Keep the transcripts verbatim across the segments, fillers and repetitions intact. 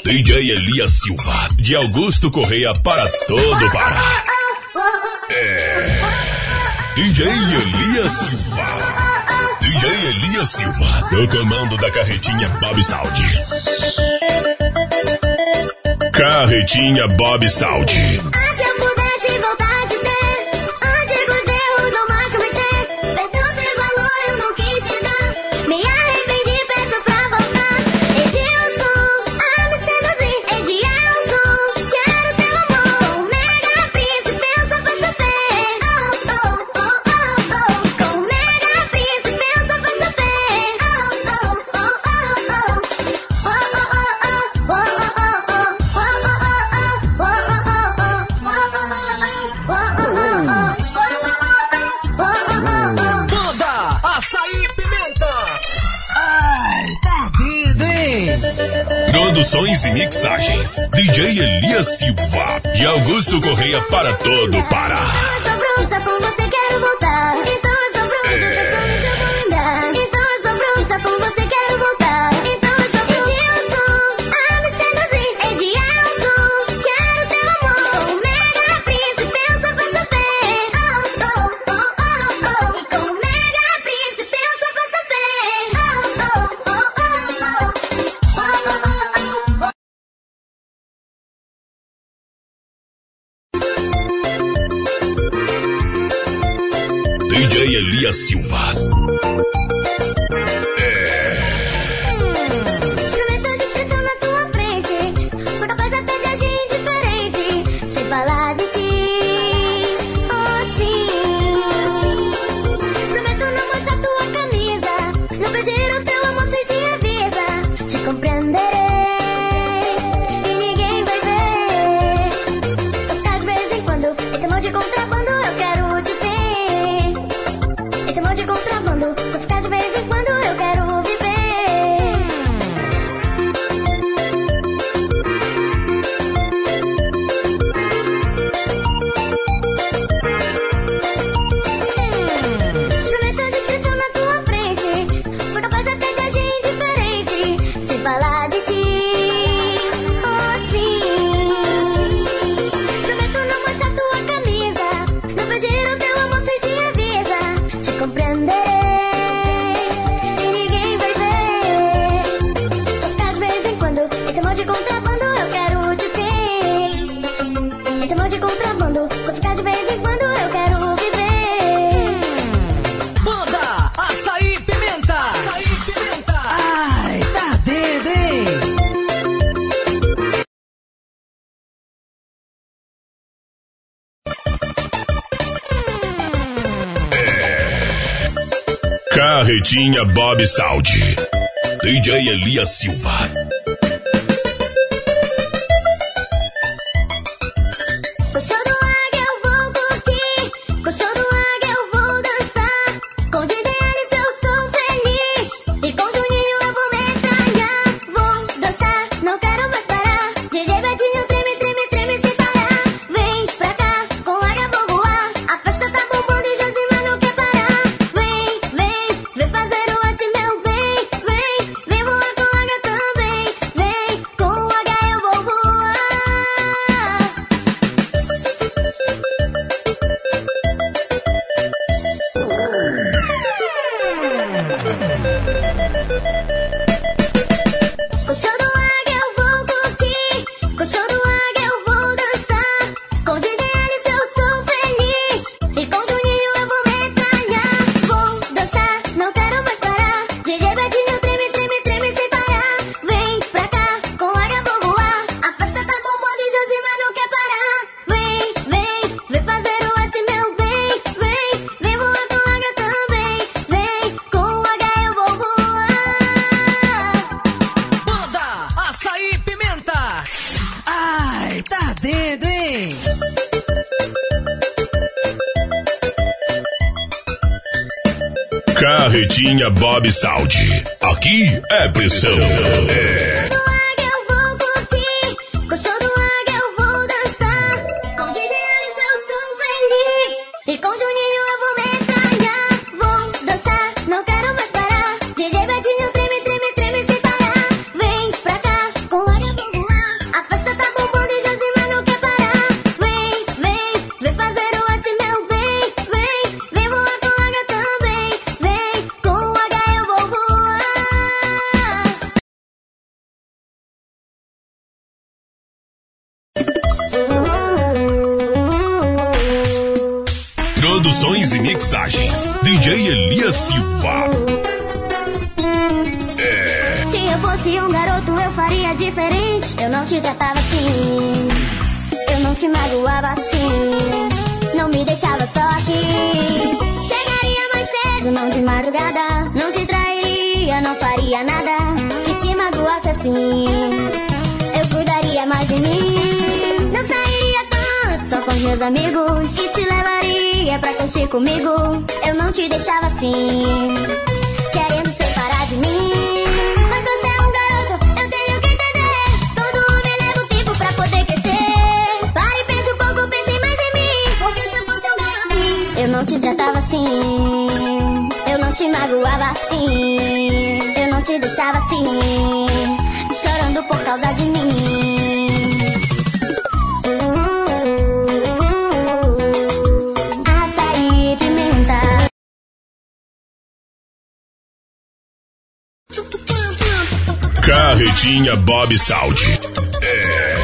D J Elias Silva, de Augusto Correia para todo Pará. É. D J Elias Silva. D J Elias Silva, no comando da carretinha Bob Saudi. Carretinha Bob Saudi. Ah, se eu pudesse voltar de ter antigos erros não mais cometer. Perdão sem valor eu não quis te dar. Me arrependi, peço pra voltar. Edilson, a me seduzir. Edilson, quero teu amor. Mega príncipe, eu só posso ter. Oh, oh, oh, oh, oh. Com mega príncipe, eu só posso ter. Oh, oh, oh, oh, oh. Oh, oh, oh, oh, oh, oh, Banda Açaí Pimenta. Ai, tá doido, hein? Produções e mixagens D J Elias Silva, de Augusto Correia para todo Pará. Eu sou bruxa, com você quero voltar. Então eu sou bruxa, é. Teus sonhos eu vou andar. Então eu sou bruxa, com você quero voltar. Então eu sou Edilson, a me seduzir. Edilson, quero teu amor. Mega príncipe, eu só posso ter. Oh, oh, oh, oh, oh. E com mega príncipe, eu só posso ter. Oh, oh, oh, oh, oh. Oh, oh, oh, oh. D J Elias Silva. Experimento discrição na tua frente. Sou capaz até de agir indiferente. Sem falar de ti. Oh, sim. Experimento não mostrar tua camisa. Não pedir o teu amor sem te avisa. Te compreenderei. E ninguém vai ver. Só ficar de vez em quando. Esse amor de contrabando eu quero te ter. Esse amor de contrabando. Só ficar de vez em quando eu quero viver. Experimento a descrição na tua frente. Sou capaz até de agir indiferente. Sem falar de ti. Oh, sim. Experimento não mostrar tua camisa. Não pedir o teu amor sem te avisa. Te compreenderei. E ninguém vai ver. Só ficar de vez em quando. Esse amor de contrabando eu quero te ter. Esse amor de contrabando. Só ficar de vez em quando eu quero viver. Banda Açaí Pimenta. Açaí Pimenta. Ai, tá doido, hein? Carretinha Bob Saudi, D J Elias Silva. Com o show do Águia eu vou curtir. Com o show do Águia eu vou dançar. Com D J Alice eu sou feliz. E com Juninho eu vou metralhar. Vou dançar, não quero mais parar. D J Betinho treme, treme, treme sem parar. Vem pra cá, com o Águia vou voar. A festa tá bombando e Josimar não quer parar. Vem, vem, vem fazer o assim meu bem. Vem, vem voar com o Águia também. Vem, com o Águia eu vou voar. Com o show do Águia eu vou curtir. Com o show do Águia eu vou dançar. Com D J Alice eu sou feliz. E com Juninho eu vou metralhar. Vou dançar, não quero mais parar. D J Betinho treme, treme, treme sem parar. Vem pra cá, com o Águia vou voar. A festa tá bombando e Josimar não quer parar. Vem, vem, vem fazer o assim meu bem. Vem, vem voar com o Águia também. Vem, com o Águia eu vou voar. Banda Açaí Pimenta. Ai, tá doido, hein? Carretinha Bob Saudi, aqui é pressão. É. Do Águia eu vou curtir. Com o show do Águia eu vou dançar. Com D J Alice eu sou feliz. E com Juninho eu vou metralhar. Vou dançar, não quero mais parar. D J Betinho treme, treme, treme sem parar. Vem pra cá, com o Águia vou voar. Produções e mixagens, D J Elias Silva. É. Se eu fosse um garoto eu faria diferente. Eu não te tratava assim, eu não te magoava assim, não me deixava só aqui. Chegaria mais cedo, não de madrugada, não te trairia, não faria nada que te magoasse assim. Eu cuidaria mais de mim, não sairia tanto só com os meus amigos, e te levaria pra curtir comigo. Eu não te deixava assim, querendo separar de mim. Mas você é um garoto, eu tenho que entender. Todo homem leva um tempo pra poder crescer. Pare e pense um pouco, pense mais em mim, porque se eu fosse um garoto eu não te tratava assim, eu não te magoava assim, eu não te deixava assim, chorando por causa de mim. Açaí, pimenta. Carretinha Bob Saldi. É.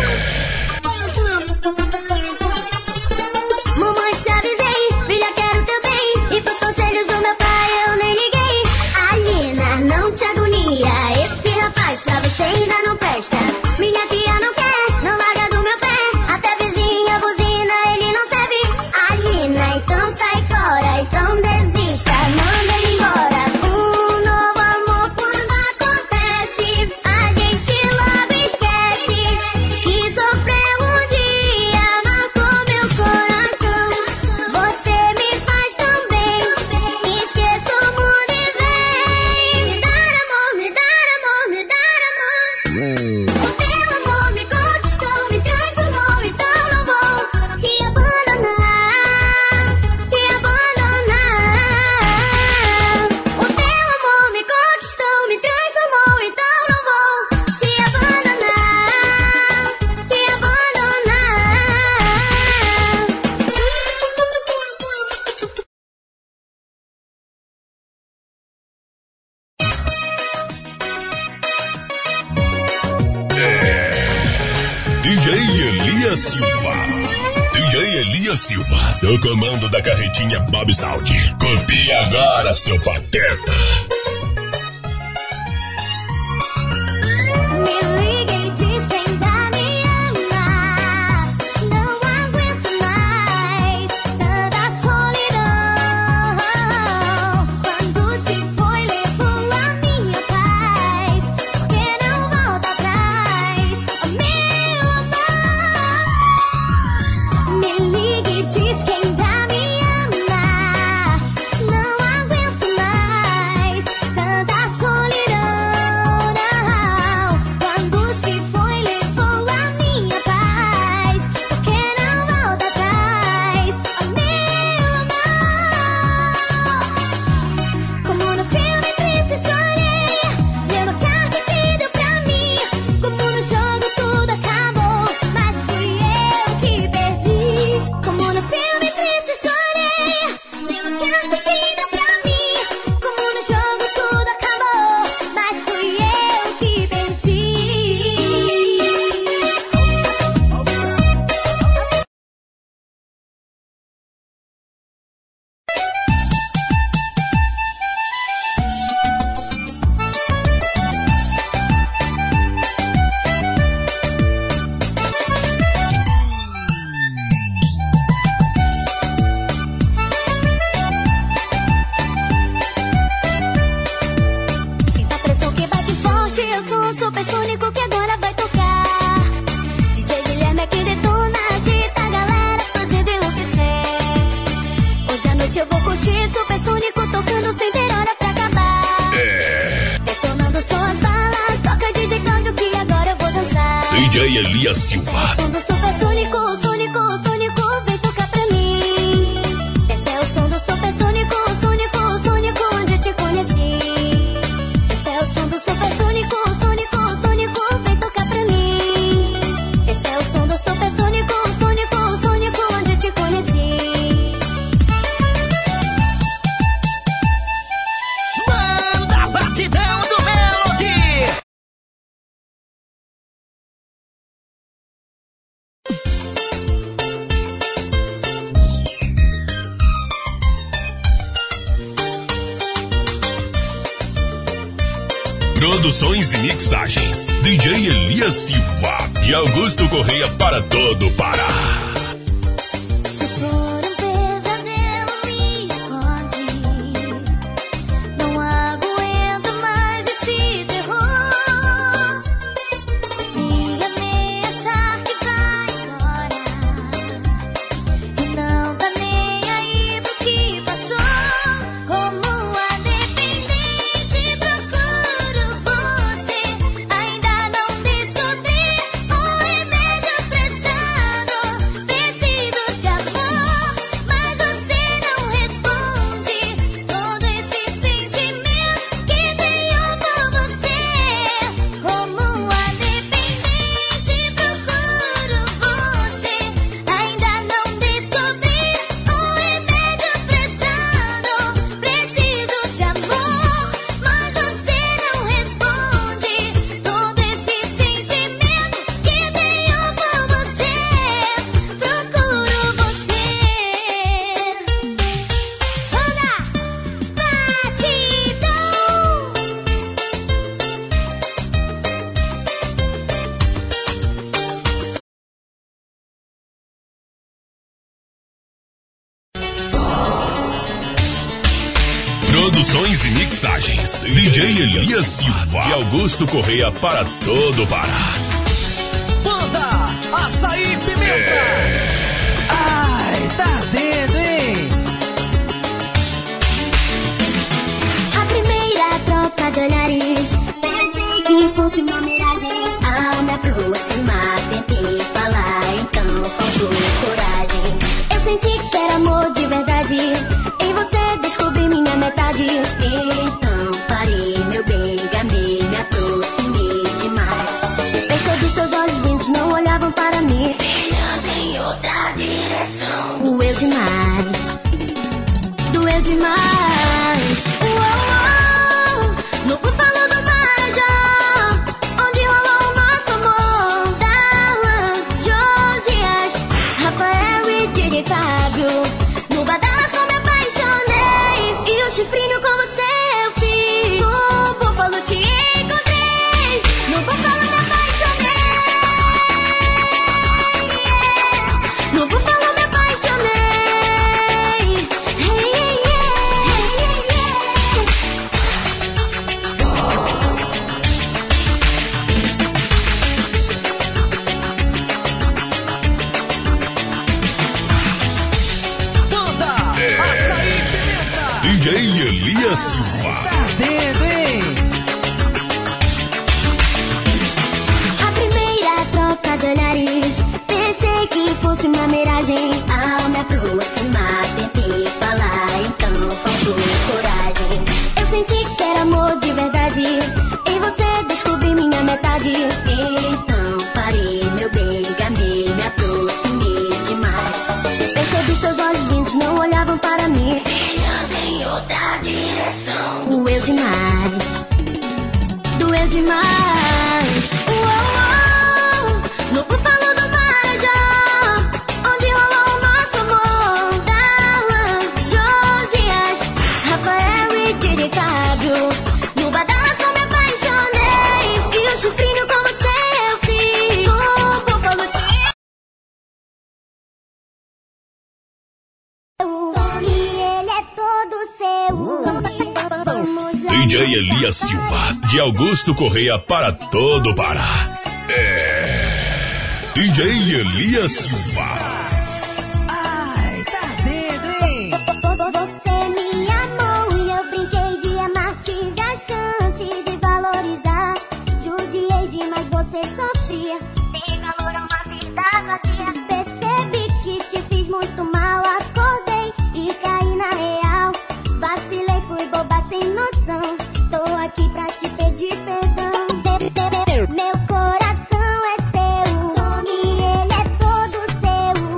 Mamãe, te avisei, filha, quero teu bem, e pros conselhos do meu pai eu nem liguei. Alina, não te agonia, esse rapaz pra você ainda não presta. Minha tia não quer, não larga do meu pé, até vizinha buzina ele não sabe. Alina, então sai fora, então desista, manda ele embora. Um novo amor quando acontece, a gente logo esquece que sofreu um dia, marcou meu coração. Você me faz tão bem, esqueço o mundo e vem me dar amor, me dar amor, me dar amor. O teu amor me conquistou, me transformou, então não vou te abandonar, te abandonar. O teu amor me conquistou, me transformou, então não vou te abandonar, te abandonar. D J Elias Silva. D J Elias Silva, no comando da carretinha Bob Saldi. Copie agora, seu pateta. Me liga e diz que ainda me ama. Não aguento mais tanta solidão. Quando se foi, levou a minha paz. Por que não volta atrás, oh, meu amor? Me liga e diz que ainda me ama. Não aguento mais tanta solidão, não. Quando se foi, levou a minha paz. Por que não volta atrás, oh, meu amor? Como no filme triste sonhei, lendo a carta que deu pra mim. Como no jogo tudo acabou, mas fui eu que perdi. Como no filme triste sonhei, lendo a carta que deu pra mim. Como no jogo tudo acabou, mas fui eu que perdi. Sinta a pressão que bate forte, eu sou o supersônico que agora vai tocar. D J Guilherme é quem detona, agita a galera fazendo enlouquecer. Hoje à noite eu vou curtir supersônico tocando sem ter hora pra acabar. É. Detonando só as balas, toca D J Cláudio que agora eu vou dançar. D J Elias Silva. Som do supersônico, sônico, sônico, vem tocar pra mim. Esse é o som do supersônico, sônico, sônico, onde eu te conheci. Esse é o som do supersônico, sônico, sônico, vem tocar pra mim. Esse é o som do supersônico, sônico, sônico, onde eu te conheci. Manda batidão do Melody. Produções e mixagens, D J Elias Silva, de Augusto Correia para todo o Pará. Produções e mixagens, D J Elias Silva e Augusto Correia para todo o Pará. Banda Açaí Pimenta. É. Ai, tá dentro, hein? A primeira troca de olhares, pensei que fosse uma miragem. Ao me aproximar, tentei falar, então faltou coragem. Eu senti que era amor de verdade, em você descobri minha metade. Então parei, meu bem, gamei, me aproximei demais. Percebi seus olhos lindos não olhavam para mim, brilhando em outra direção. Doeu demais, doeu demais. Uou, no búfalo do Marajó, onde rolou o nosso amor. Darlan, Josias, Rafael e Didi Fábio, no badalaço me apaixonei. E o chifrinho com você eu fiz. No búfalo te encontrei, no búfalo me apaixonei. No búfalo me apaixonei. Hey, hey, Banda Açaí Pimenta. D J Elias Silva. Tá dentro, hein? A primeira troca de olhares, pensei que fosse uma miragem. Ao me aproximar, tentei falar, então faltou coragem. Eu senti que era amor de verdade, em você descobri minha metade. Então parei, meu bem, gamei, me aproximei demais. Percebi seus olhos lindos não olhavam para mim, brilhando em outra direção. Doeu demais, doeu demais. Uou, no búfalo do Marajó, onde rolou o nosso amor. Darlan, Josias, Rafael e Didi Fábio, no badalaço me apaixonei. E o chifrinho com você eu fiz. No búfalo te Tony, ele é todo seu. Vamos lá. D J Elias Silva, de Augusto Correia para todo o Pará. É. D J Elias Silva. Ai, tá dentro, hein? Você me amou e eu brinquei de amar. Tive a chance de valorizar. Judiei demais, você sofria. Dei valor a uma vida vazia. Percebi que te fiz muito mal. Acordei e caí na real. Vacilei, fui boba sem noção. Tô aqui pra te pedir perdão. Meu coração é seu, Tony, ele é todo seu.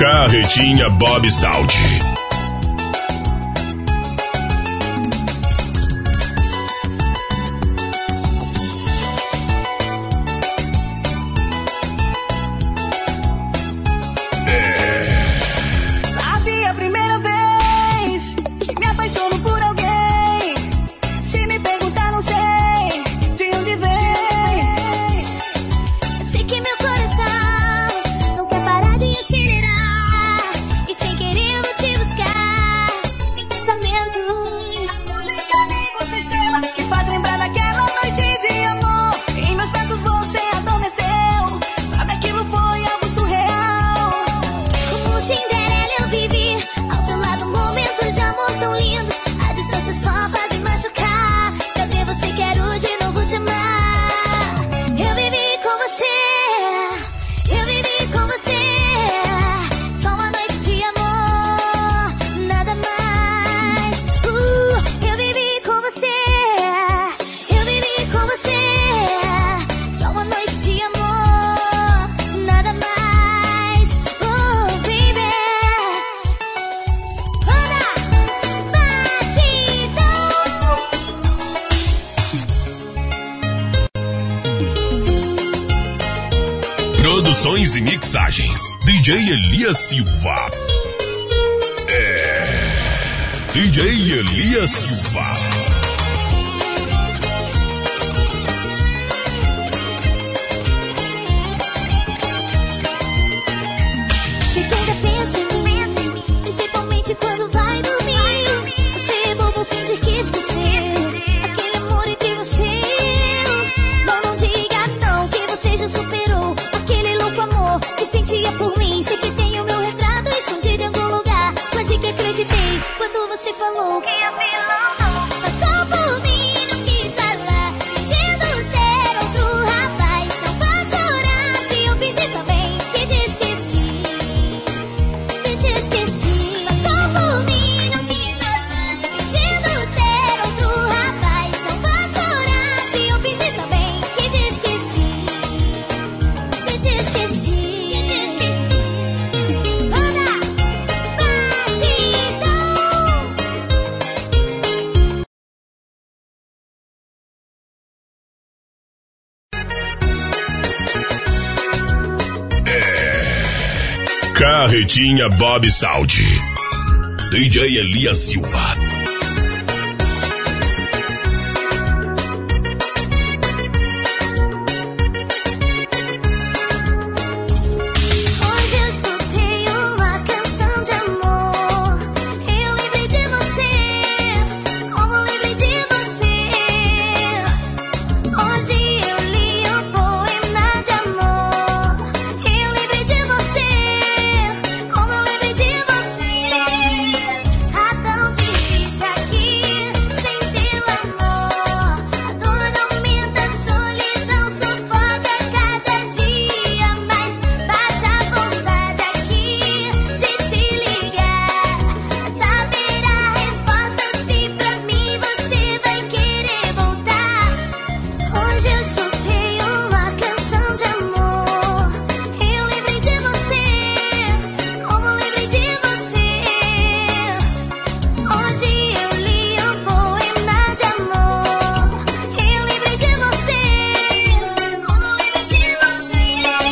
Carretinha Bob Saldi. Produções e mixagens, D J Elias Silva. É... D J Elias Silva. Você ainda pensa em mim, principalmente quando vai dormir. Você é bobo, finge que esqueceu aquele amor entre você e eu. Não, não diga não, que você já superou aquele louco amor que sentia por mim. Sei que tem o meu retrato escondido em algum lugar, quase que acreditei quando você falou que a vilã não passou por mim. Não quis falar, fingindo ser outro rapaz. Não vou chorar se eu fingir também que te esqueci, que te esqueci. Passou por mim, não quis falar, fingindo ser outro rapaz. Não vou chorar se eu fingir também que te esqueci, que te esqueci. Carretinha Bob Saldi. D J Elias Silva. Hoje eu escutei uma canção de amor. Eu lembrei de você, como lembrei de você. Hoje eu li um poema de amor. Eu lembrei de você, como eu lembrei de você. Tá tão difícil aqui, sem teu amor. A dor aumenta, a solidão sufoca cada dia mais. Bate a vontade aqui de te ligar, a saber a resposta se pra mim você vai querer voltar. Hoje eu escutei uma canção de amor. Eu lembrei de você, como lembrei de você. Hoje eu li um poema de amor. Eu lembrei de você, como lembrei de você.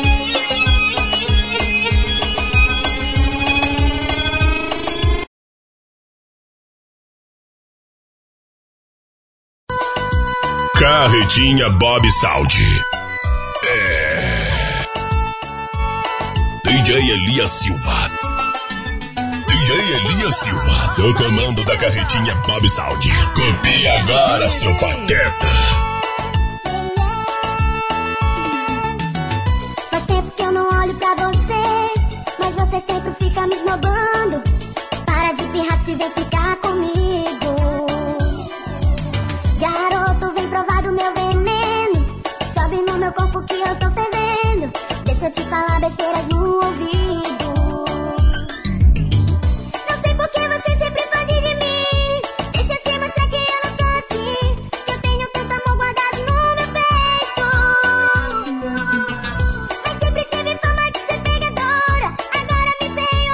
Carretinha Bob Saldi. É... D J Elias Silva. D J Elias Silva, do comando da Carretinha Bob Saldi. Copie agora, seu pateta. Faz tempo que eu não olho pra você, mas você sempre fica me esnobando. Para de espirrar se vem ficar comigo. Garoto, vem provar do meu veneno. Sobe no meu corpo que eu tô fervendo. Deixa eu te falar besteiras no ouvido. Não sei por que você sempre foge de mim. Deixa eu te mostrar que eu não sou assim. Que eu tenho tanto amor guardado no meu peito. Mas sempre tive fama de ser pegadora. Agora me veio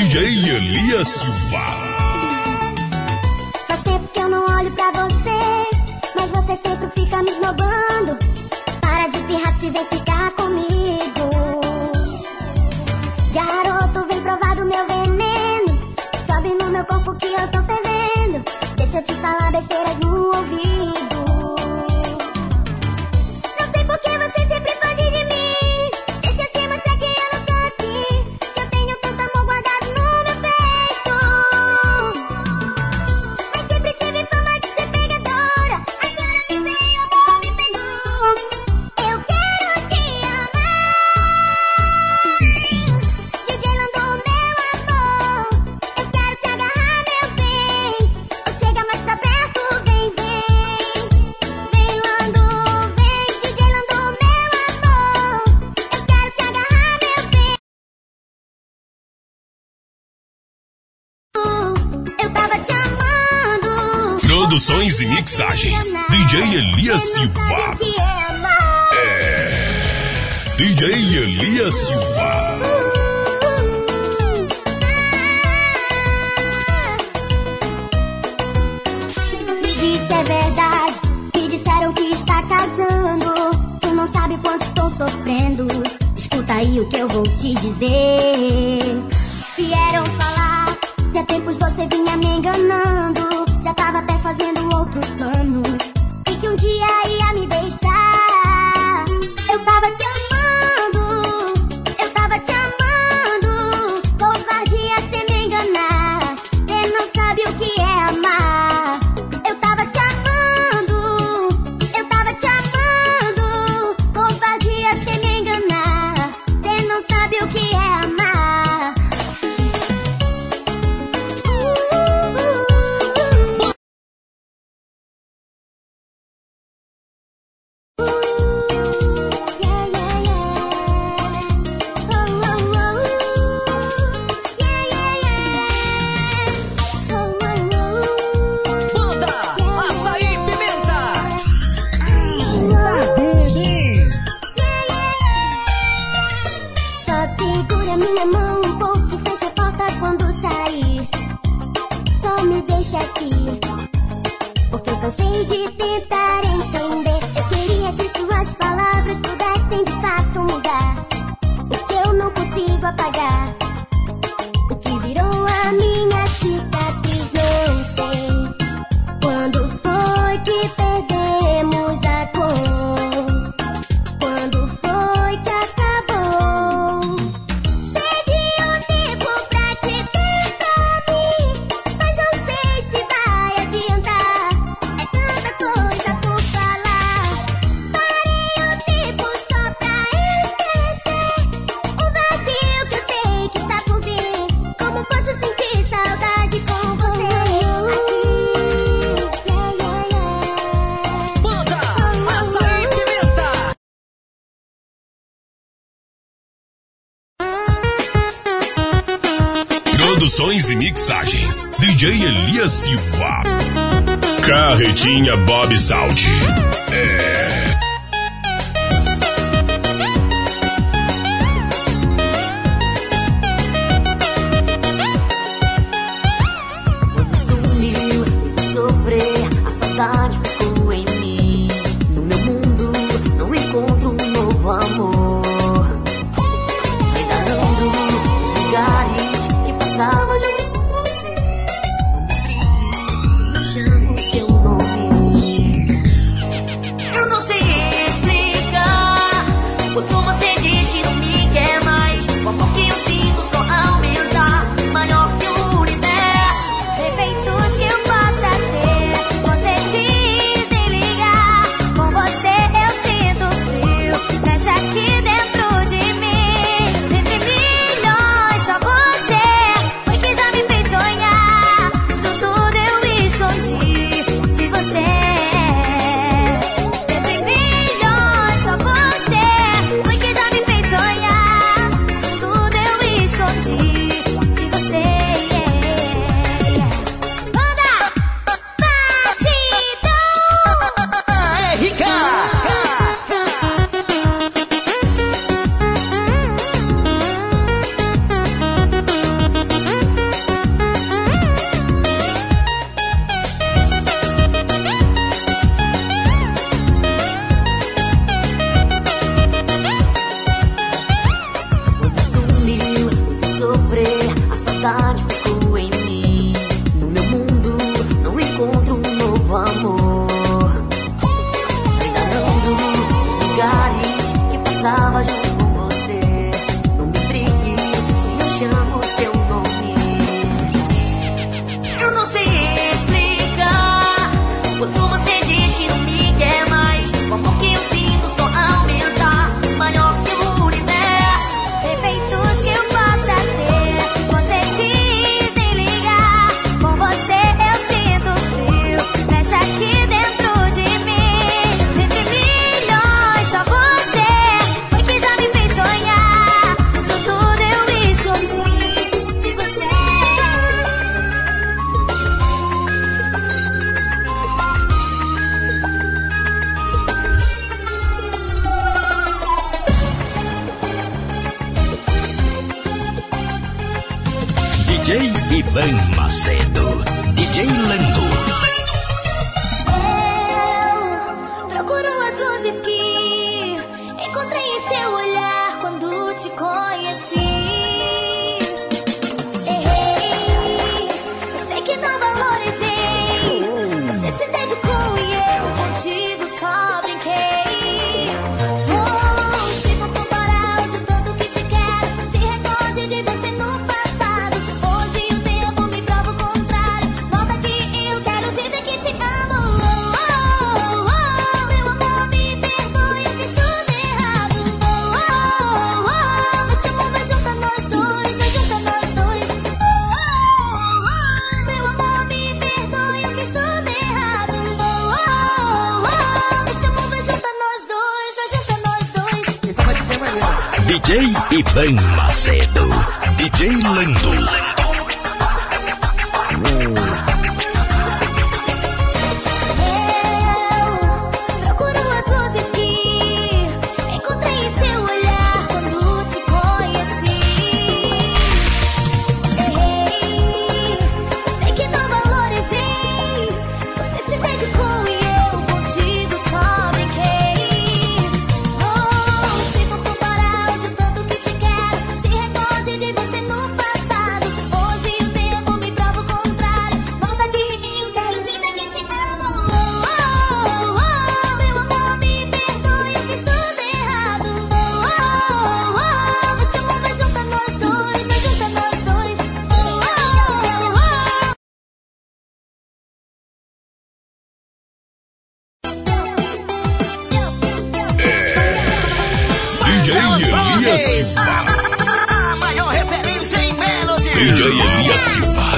J Elias Silva. Faz tempo que eu não olho pra você, mas você sempre fica me esnobando. Para de pirrar se vem ficar comigo. Garoto, vem provar do meu veneno. Sobe no meu corpo que eu tô fervendo. Deixa eu te falar besteiras no ouvido. Não sei por que você sempre foge de mim. Deixa eu te mostrar que eu não sou assim. Que eu tenho tanto amor guardado no meu peito. Mas sempre tive fama de ser pegadora. Agora me veio, amor, me pegou. Eu quero te amar. D J Lando, meu amor. Eu quero te agarrar, meu bem. Ou chega mais pra perto, vem, vem. Vem, Lando, vem. D J Lando, meu amor. Eu quero te agarrar, meu bem. Eu tava te amando. Produções e mixagens, D J Elias Silva. Que é amar. D J Elias Silva. Me disse é verdade. Me disseram que está casando. Tu não sabe quanto estou sofrendo. Escuta aí o que eu vou te dizer. Vieram falar que há tempos você vinha me enganando. Já tava até fazendo outros planos. E que um dia ia me deixar. Eu tava te amando. Eu tava te amando. Covardia cê me enganar. Cê não sabe o que é amar. Eu tava te amando. Eu tava te amando. Covardia cê me enganar. Cê não sabe o que é amar. Yeah, yeah, yeah. Oh, oh, oh. Yeah, yeah, yeah. Oh, oh, oh. Banda Açaí Pimenta. Yeah, yeah, yeah. Só segura minha mão um pouco, fecha a porta quando sair. Só me deixa aqui, porque eu cansei de tentar entender. Eu queria que suas palavras pudessem de fato mudar o que eu não consigo apagar, o que virou a minha cicatriz. Não sei quando foi que perdemos a cor, quando foi que acabou. Perdi um tempo pra te ter pra mim, mas não sei se vai adiantar. É tanta coisa por falar. Parei um tempo só pra esquecer o vazio que eu sei que está por vir. Como posso sentir saudade com você aqui? Yeah, yeah, yeah. Banda Açaí Pimenta. Produções e mixagens, D J Elias Silva. Carretinha Bob Salt. É. Sumiu, fui sofrer, a saudade ficou em mim. No meu mundo não encontro um novo amor. Ainda ando nos lugares que passava junto com você. Não me brigue, se me chamo seu nome. Eu não sei sofrer, a saudade ficou em mim. No meu mundo não encontro um novo amor. Ainda ando nos lugares que passava junto com você. Não me brigue se eu chamo seu nome. Eu não sei explicar quando você diz que não me quer mais. O amor que eu sinto só aumenta, maior que o universo. Defeitos que eu possa ter, você diz nem ligar. Com você eu sinto frio, mexe aqui dentro de mim. Entre milhões, só você foi que já me fez sonhar. Isso tudo eu escondi de você. D J Ivan Macedo, D J Lando. Eu procuro as luzes que encontrei em seu olhar quando te conheci. Errei, eu sei que não valorizei. Você se dedicou e eu contigo só brinquei. Oh, se for comparar hoje o tanto que te quero, se recorde de você no passado. Hoje o tempo me prova o contrário. Volta aqui e eu quero dizer que te amo. Oh, oh, oh, meu amor, me perdoe, eu fiz tudo errado. Oh, oh, oh, esse amor vai juntar nós dois, vai juntar nós dois. Oh, oh, oh, meu amor, me perdoe, eu fiz tudo errado. Oh, oh, oh, esse amor vai juntar nós dois, vai juntar nós dois. D J Ivan Macedo, D J Lando. Eu procuro as luzes que encontrei em seu olhar quando te conheci. Errei, eu sei que não valorizei. Você se dedicou e eu contigo só brinquei. Oh, se for comparar hoje o tanto que te quero, se recorde de você no passado. Hoje o tempo me prova o contrário. Volta aqui e eu quero dizer que te amo. Oh, oh, oh, meu amor, me perdoe, eu fiz tudo errado. Oh, oh, oh, esse amor vai juntar nós dois, vai juntar nós dois. Oh, oh, oh. D J Elias Silva, A maior referência em Melody. D J Elias Silva.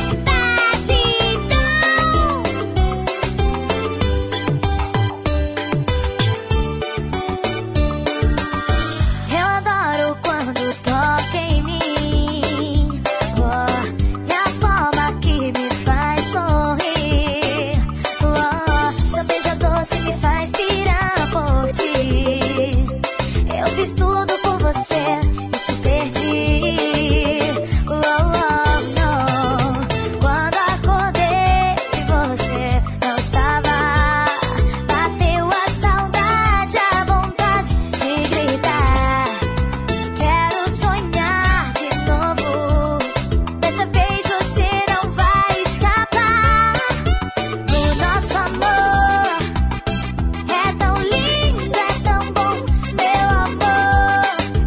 Eu adoro quando toca em mim. Oh, é a forma que me faz sorrir. Oh, seu beijo doce me faz pirar por ti. Eu fiz tudo por você e te perdi. Oh, oh, não. Quando acordei e você não estava, bateu a saudade, a vontade de gritar. Quero sonhar de novo. Dessa vez você não vai escapar. O nosso amor é tão lindo, é tão bom, meu amor.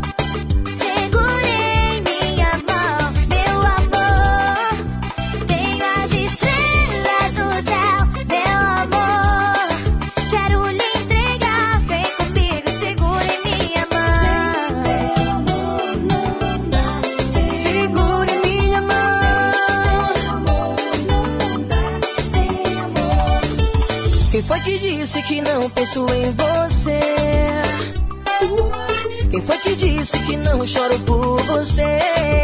Segurei minha mão, meu amor. Tenho as estrelas no céu, meu amor. Quero lhe entregar, vem comigo, segure minha mão. Segure minha mão. Quem foi que disse que não penso em você? Quem foi que disse que não choro por você?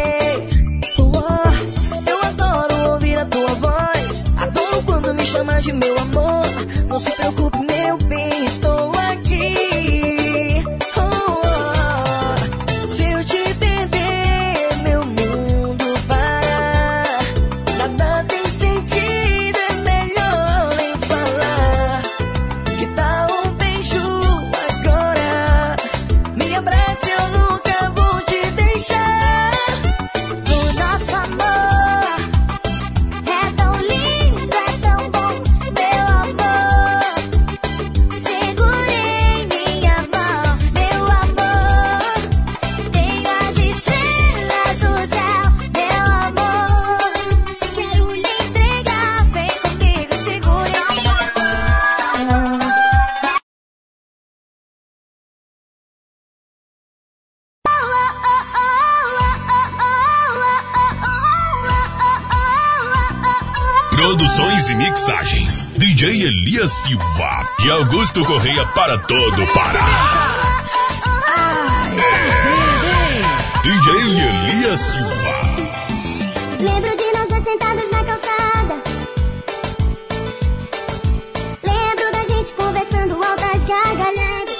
Eu adoro ouvir a tua voz, adoro quando me chamas de meu amor. Não se preocupe, meu bem, estou aqui. Oh, oh. Se eu te perder, meu mundo para. Nada tem sentido, é melhor nem falar. Que tal um beijo agora? Me abrace, eu nunca vou te deixar. O nosso Produções e mixagens, D J Elias Silva e Augusto Correia para todo o Pará. É. D J Elias Silva. Lembro de nós dois sentados na calçada. Lembro da gente conversando altas gargalhadas.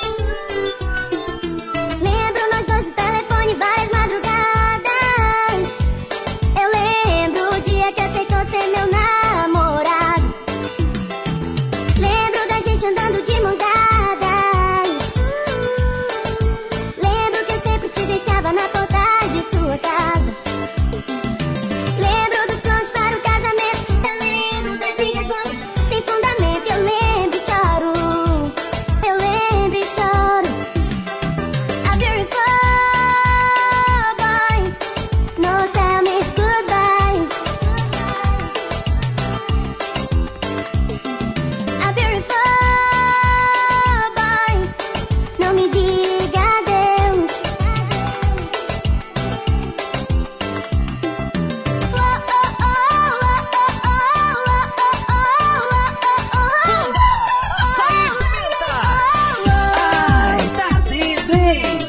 Lembro nós dois no telefone várias madrugadas. Eu lembro o dia que aceitou ser meu namorado. Lembro da gente andando de mãos dadas. Lembro que eu sempre te deixava na porta de sua casa. Lembro dos planos para o casamento. Eu lembro das brigas boas sem fundamento. Eu lembro e choro. Eu lembro e choro. A beautiful boy, no tell me goodbye. A beautiful boy, não me diga adeus. Ai, tá doido, hein?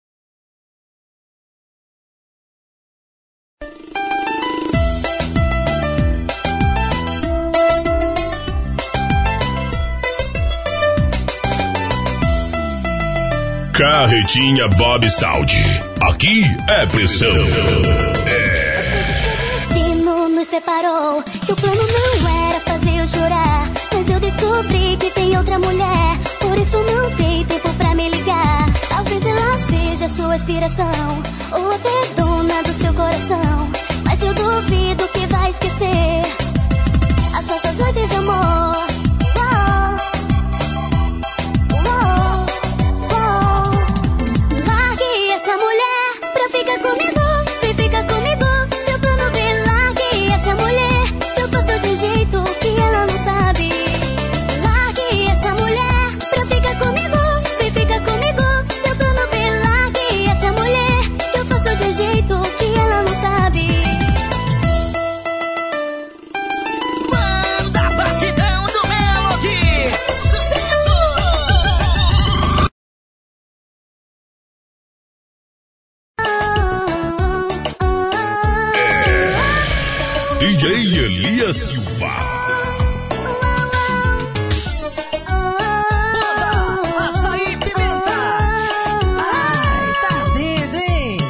Carretinha Bob Saudi. Aqui é pressão. O destino nos separou, que o plano não era fazer eu chorar. Mas eu descobri que tem outra mulher, por isso não tem tempo pra me ligar. Talvez ela seja sua inspiração, ou até dona do seu coração. Mas eu duvido que vai esquecer as nossas noites de amor. Largue essa mulher pra ficar comigo, vem ficar comigo. Seu plano vem, largue essa mulher, eu faço de um jeito que ela não sabe. Largue essa mulher pra ficar comigo, vem ficar comigo. Seu plano vem, largue essa mulher, eu faço de um jeito que ela não sabe. Manda batidão do Melody. Sucesso! D J Elias Silva. Banda Açaí Pimenta. Ai, tá doido, hein?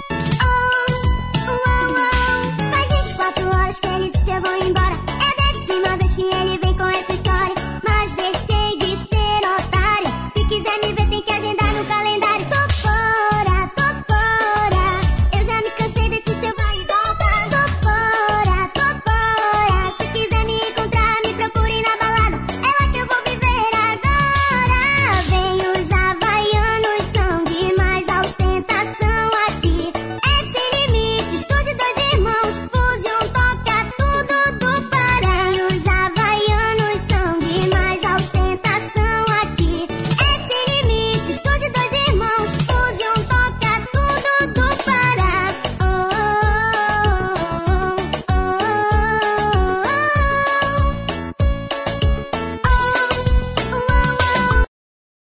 Faz vinte e quatro horas que ele disse eu vou embora. É a décima vez que ele vem com essa história. Mas deixei de ser otária. Se quiser me ver tem que agendar no calendário. Tô fora, tô fora. Eu já me cansei desse seu vai e volta. Tô fora, tô fora. Se quiser me encontrar, me procure na balada. É lá que eu vou viver agora. Vem, os havaianos são demais, a ostentação aqui é sem limite. Estúdio dois irmãos, Fusion toca tudo do Pará. Os havaianos são demais, a ostentação aqui é sem limite. Estúdio dois irmãos, Fusion toca tudo do Pará. Oh, oh, oh, oh, oh.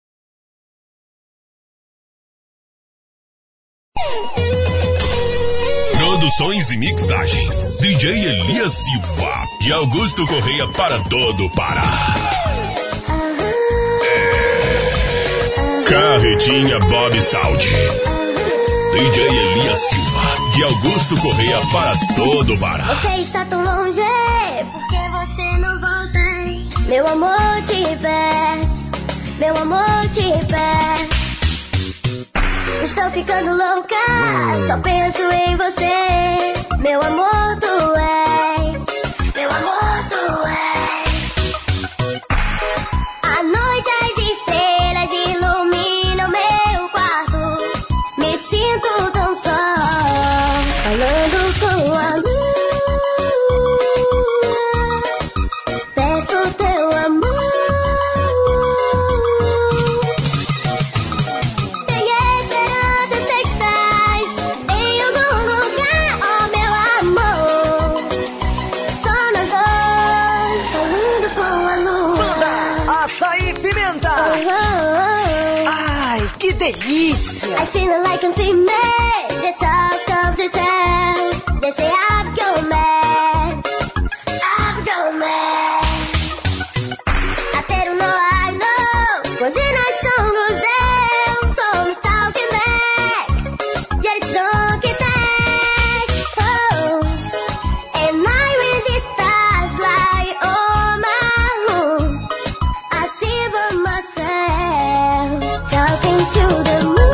Produções e mixagens, D J Elias Silva e Augusto Correia para todo o Pará. É. Carretinha Bob Saudi. D J Elias Silva e Augusto Correia para todo o Pará. Você está tão longe, porque você não volta? Meu amor, te peço, meu amor, te peço. Estou ficando louca, só penso em você. Meu amor, tu és, meu amor, tu és. À noite as estrelas iluminam meu quarto. Me sinto tão só, falando com a lua. Peço teu amor. Tenho esperança, sei que estás em algum lugar, oh meu amor. delícia. I feel like I'm famous, the talk of the town. They say I've gone mad, I've gone mad. I don't know, I know, cause in our song goes down. Someone's talking back, yeah, it's talking back. Oh, am I with these stars like on my own? I see by myself, talking to the moon.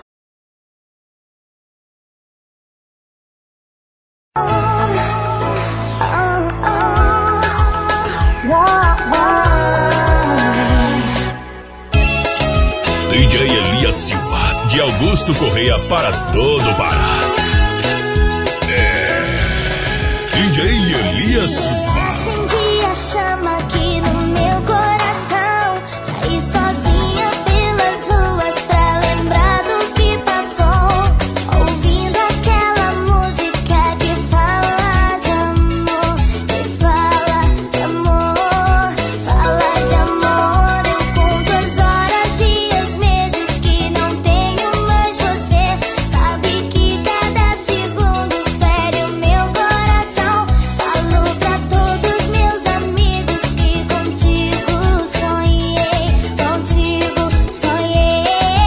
D J Elias Silva, de Augusto Correia para todo o Pará. É. D J Elias Silva. Acendi a chama aqui no meu coração. Saí sozinha pelas ruas pra lembrar do que passou. Ouvindo aquela música que fala de amor, que fala de amor, fala de amor. Eu conto as horas, dias, meses que não tenho mais você. Sabe que cada segundo fere o meu coração. Falo pra todos meus amigos que contigo sonhei, contigo sonhei.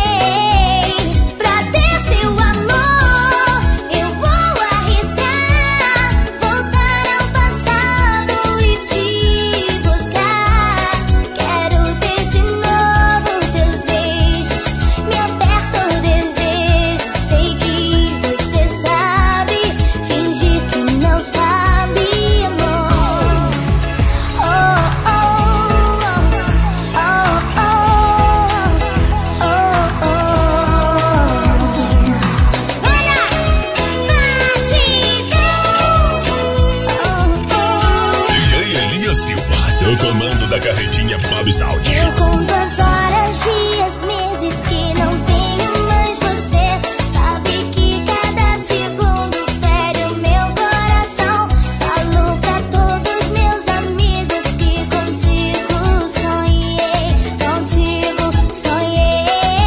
Pra ter seu amor, eu vou arriscar, voltar ao passado e te buscar. Quero ter de novo teus beijos, me aperta o desejo. Sei que você sabe, fingir que não sabe, amor. Oh, oh, oh, oh, oh, oh, oh. Olha, batidão. D J Elias Silva, no comando da carretinha Bob Saudi. Eu conto as horas, dias, meses que não tenho mais você. Sabe que cada segundo fere o meu coração. Falo pra todos meus amigos que contigo sonhei, contigo sonhei.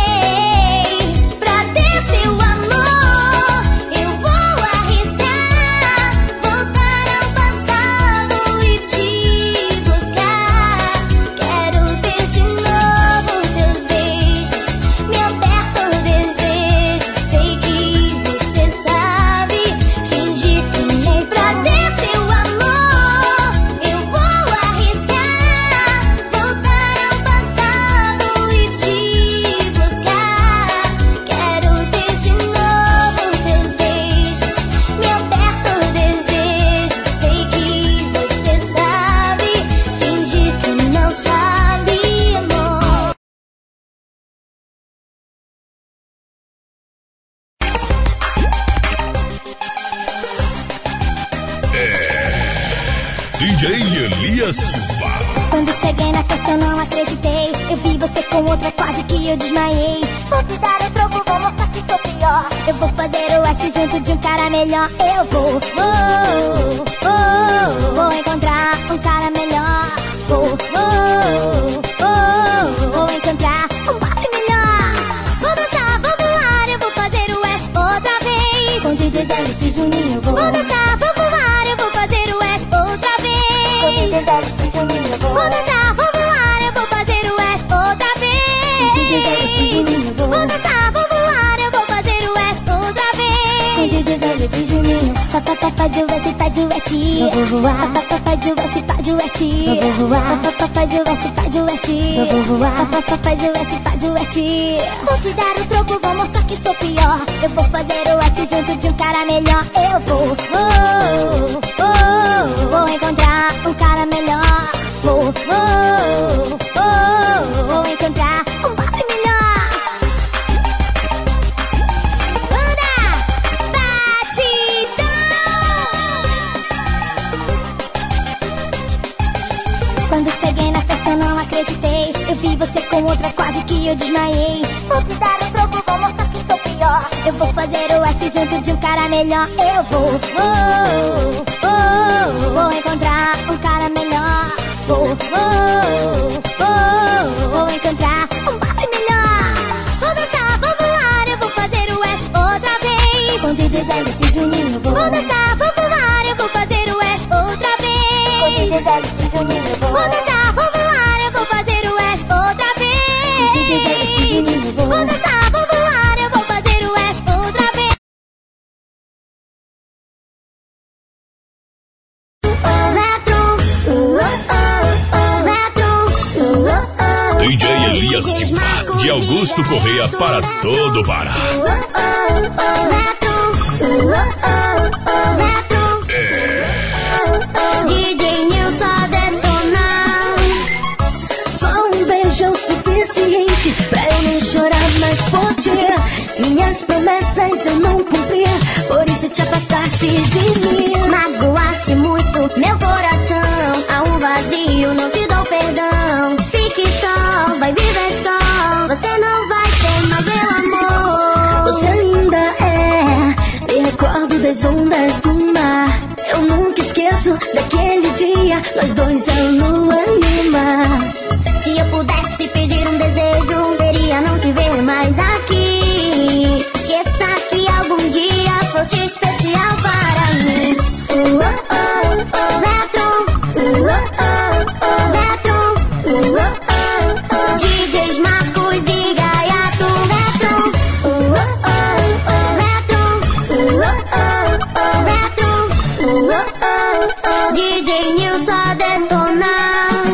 Pra ter seu amor, eu vou arriscar, voltar ao passado e te buscar. Quero ter de novo teus beijos, me aperta o desejo. Sei que você sabe, fingir que nem. Pra ter seu amor, eu vou arriscar, voltar ao passado e te buscar. Quero ter de novo teus beijos, me aperta o desejo. Sei que você sabe, fingir que não sabe, amor. D J Elias Silva. Quando cheguei na festa eu não acreditei. Eu vi você com outra, quase que eu desmaiei. Vou te dar o troco, vou mostrar que sou pior. Eu vou fazer o S junto de um cara melhor. Eu vou, vou, vou, vou encontrar um cara melhor. Vou, vou, vou, vou encontrar um papo melhor. Vou dançar, vou voar, eu vou fazer o S outra vez. Com D J Zé e Juninho eu vou. Vou dançar, vou voar, eu vou fazer o S outra vez. Com D J Zé e Juninho eu vou. Vou dançar, vou voar, eu vou fazer o S outra vez. Com D J Zé e Juninho eu vou. Vou dançar, vou voar, eu vou fazer o S outra vez. Com D J Zé e Juninho. Papapá faz o S, faz o S. Eu vou voar. Papapá faz o S, faz o S. Eu vou voar. Papapá faz o S, faz o S. Eu vou voar. Papapá faz o S, faz o S. Vou te dar o troco, vou mostrar que sou pior. Eu vou fazer o S junto de um cara melhor. Eu vou, vou, vou, vou encontrar um cara melhor. Vou, vou, vou, vou encontrar um papo melhor. Banda Batidão. Quando cheguei na festa eu não acreditei. Eu vi você com outra, quase que eu desmaiei. Vou te dar um troco, vou mostrar que sou pior. Eu vou fazer o S junto de um cara melhor. Eu vou, vou, vou, vou encontrar um cara melhor. Vou, vou, vou, vou encontrar um papo melhor. Vou dançar, vou voar, Zé Cid me levou. Vou dançar, vou voar, eu vou fazer o S outra vez. D J Zé Cid me levou. Vou dançar, vou voar, eu vou fazer o S outra vez. D J Elias Silva, de Augusto Correia para todo o Pará. É. D J Nilson detonar. Só um beijo é o suficiente pra eu nem chorar mais por ti. Minhas promessas eu não cumpri, por isso te afastaste de mim. Magoaste muito meu coração, há um vazio, não te dou perdão. Fique só, vai viver só, você não vai ter mais meu amor. Você ainda é, me recordo das ondas do mar. Eu nunca esqueço daquele dia, nós dois a lua e o mar. Se eu pudesse pedir um desejo, seria não te ver mais aqui. Esqueça que algum dia foste especial para mim. Uh, oh, oh, oh, Vetron, uh, oh, oh, oh, Vetron, uh, oh, oh, oh, D Js Marcos e Gaiato, Vetron, uh, oh, oh, oh, Vetron, uh, oh, oh, Vetron, uh, oh, oh, D J Nilson detonar.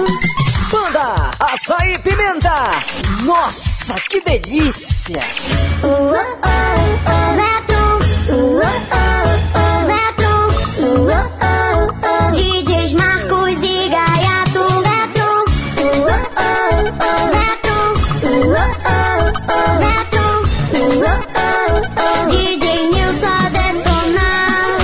Banda Açaí Pimenta. Nossa, que delícia! Uh, oh, oh, Vetron, uh, oh, oh, Vetron, uh, oh, oh, D Js Marcos e Gaiato, Vetron, uh, oh, oh, Vetron, uh, oh, oh, Vetron, uh, oh, oh, D J Nilson detonar.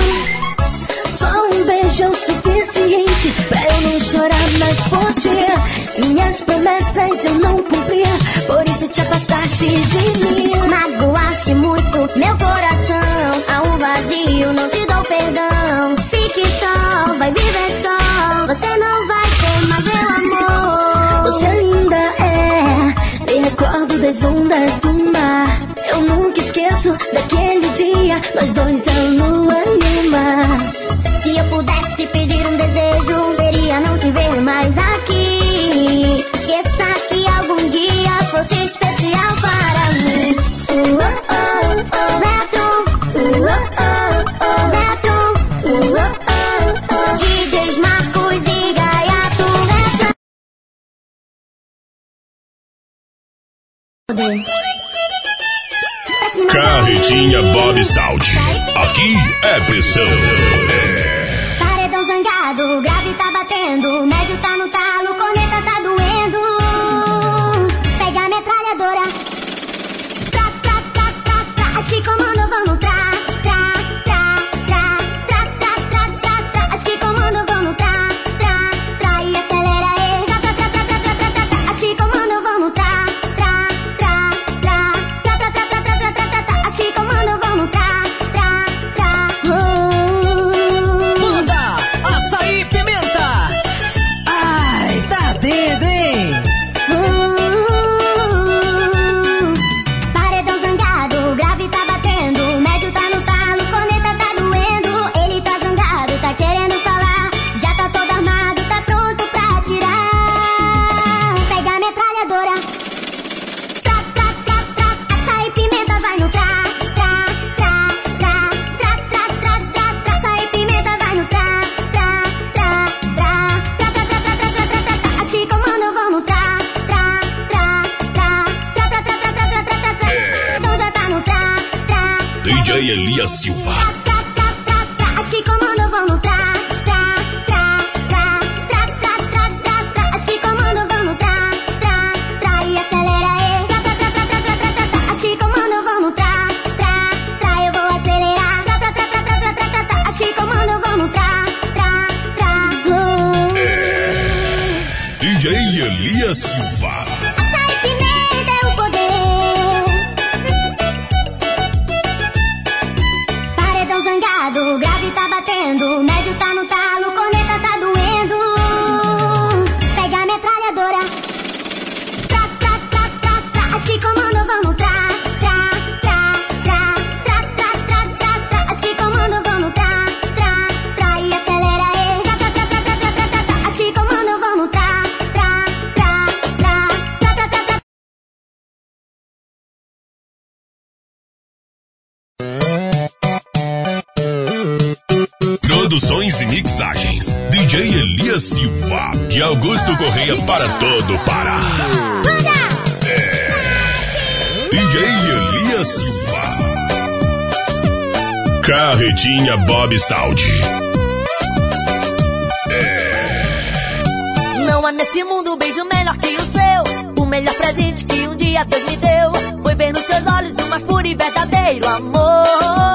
Só um beijo é o suficiente pra eu nem chorar mais por ti. Minhas promessas eu não cumpri, por isso te afastaste de mim. Magoaste muito meu coração, há um vazio, não te dou perdão. Fique só, vai viver só, você não vai ter mais meu amor. Você ainda é, me recordo das ondas do mar. Eu nunca esqueço daquele dia, nós dois a lua e o mar. Se eu pudesse pedir um desejo, seria não te ver mais aqui. Esqueça que algum dia foste especial para mim. Uh, oh, oh, oh, Vetron, uh, oh, oh, Vetron, uh, oh, oh, D Js Marcos e Gaiato, Vetron. Carretinha Bob Saldi. Aqui é pressão. É. Paredão zangado, grave tá batendo, médio tá no talo, corneta tá doendo. Pega a metralhadora. Tra, tra, tra, tra, tra. Acho que comando vamos tra, tra, tra, tra, tra, tra, tra, tra, tra. Acho que comando vamos tra, tra, tra. E acelera aí. Tra, tra, tra, tra, tra, tra, tra, tra, tra. Acho que comando vamos tra, tra, tra, tra, tra, tra, tra, tra, tra, tra, tra, tra. Acho que comando vamos tra, tra, tra. Uh. Banda Açaí Pimenta. Ai, tá dentro, hein? Paredão zangado, grave tá batendo, médio tá no talo, corneta tá doendo. Ele tá zangado, tá querendo falar, já tá todo armado, tá pronto pra atirar. Pega a metralhadora. Tra, tra, tra, tra. Açaí Pimenta vai no tra, tra, tra, tra, tra, tra, tra, tra, tra. Açaí Pimenta vai no tra, tra, tra, tra, tra, tra, tra, tra, tra, tra, tra, tra. Acho que comando vamos tra, tra, tra, tra, tra, tra, tra, tra, tra, tra, tra, tra. Então já tá no tra, tra, D J Elias Silva. tra, tra, tra, tra. Acho que comando vamos tra, tra, tra, tra, tra, tra, tra, tra, tra. Acho que comando vamos tra, tra, tra. E acelera aí. Tra, tra, tra, tra, tra, tra, tra, tra. Acho que comando vamos tra, tra, tra. Eu vou acelerar. Tra, tra, tra, tra, tra, tra, tra, tra, tra. Acho que comando vamos tra, tra, tra. Uh. É. D J Elias Silva. Açaí Pimenta é o poder. Paredão zangado, grave tá batendo, médio tá no talo, corneta tá doendo. Pega a metralhadora. Tra, tra, tra, tra, tra. Acho que comando vamos tra, tra, tra, tra, tra, tra, tra, tra, tra. Acho que comando vamos tra, tra, tra. E acelera aí. Tra, tra, tra, tra, tra, tra, tra, tra. Acho que Produções e mixagens, D J Elias Silva e Augusto Correia para todo o Pará. É, D J Elias Silva, Carretinha Bob Saudi. Não há nesse mundo um beijo melhor que o seu. O melhor presente que um dia Deus me deu foi ver nos seus olhos o mais puro e verdadeiro amor.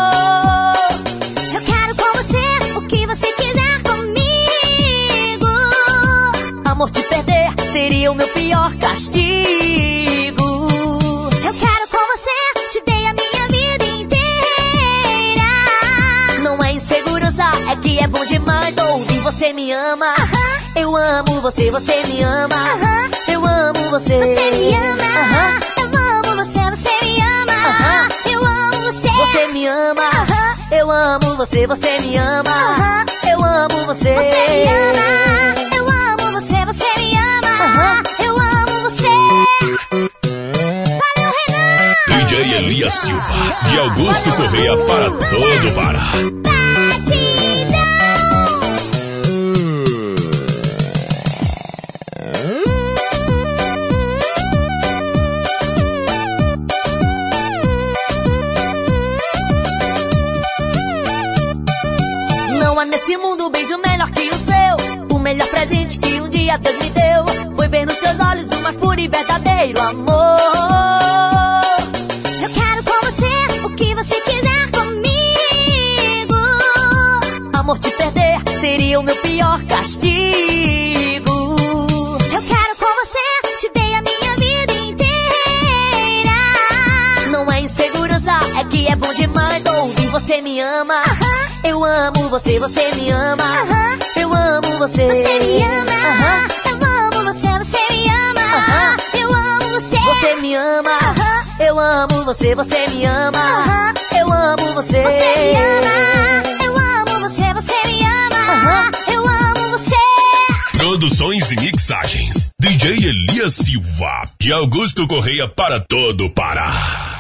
Eu quero com você o que você quiser comigo. Amor, te perder seria o meu pior castigo. Eu quero com você, te dei a minha vida inteira. Não é insegurança, é que é bom demais ouvir você me ama. Uh-huh. Eu amo você, você me ama. Uh-huh. Eu amo você. Você me ama. Uh-huh. Eu amo você, você me ama. Uh-huh. Eu amo você. Você me ama. Uh-huh. Eu amo você, você me ama. Uh-huh. Eu amo você. Você me ama. Eu amo você, você me ama. Uh-huh. Eu amo você. Valeu, Renan. D J Elias Silva e Augusto Correia para todo o Pará. Nesse mundo um beijo melhor que o seu. O melhor presente que um dia Deus me deu foi ver nos seus olhos o mais puro e verdadeiro amor. Eu quero com você o que você quiser comigo. Amor, te perder seria o meu pior castigo. Eu quero com você, te dei a minha vida inteira. Não é insegurança, é que é bom demais ouvir você me ama. Uh-huh. Eu amo você, você me ama. Uh-huh. Eu amo você. Você me ama. Uh-huh. Eu amo você, você me ama. Uh-huh. Eu amo você. Você me ama. Uh-huh. Eu amo você, você me ama. Uh-huh. Eu amo você. Você me ama. Eu amo você, você me ama. Uh-huh. Eu amo você. Produções e mixagens, D J Elias Silva e Augusto Correia para todo o Pará.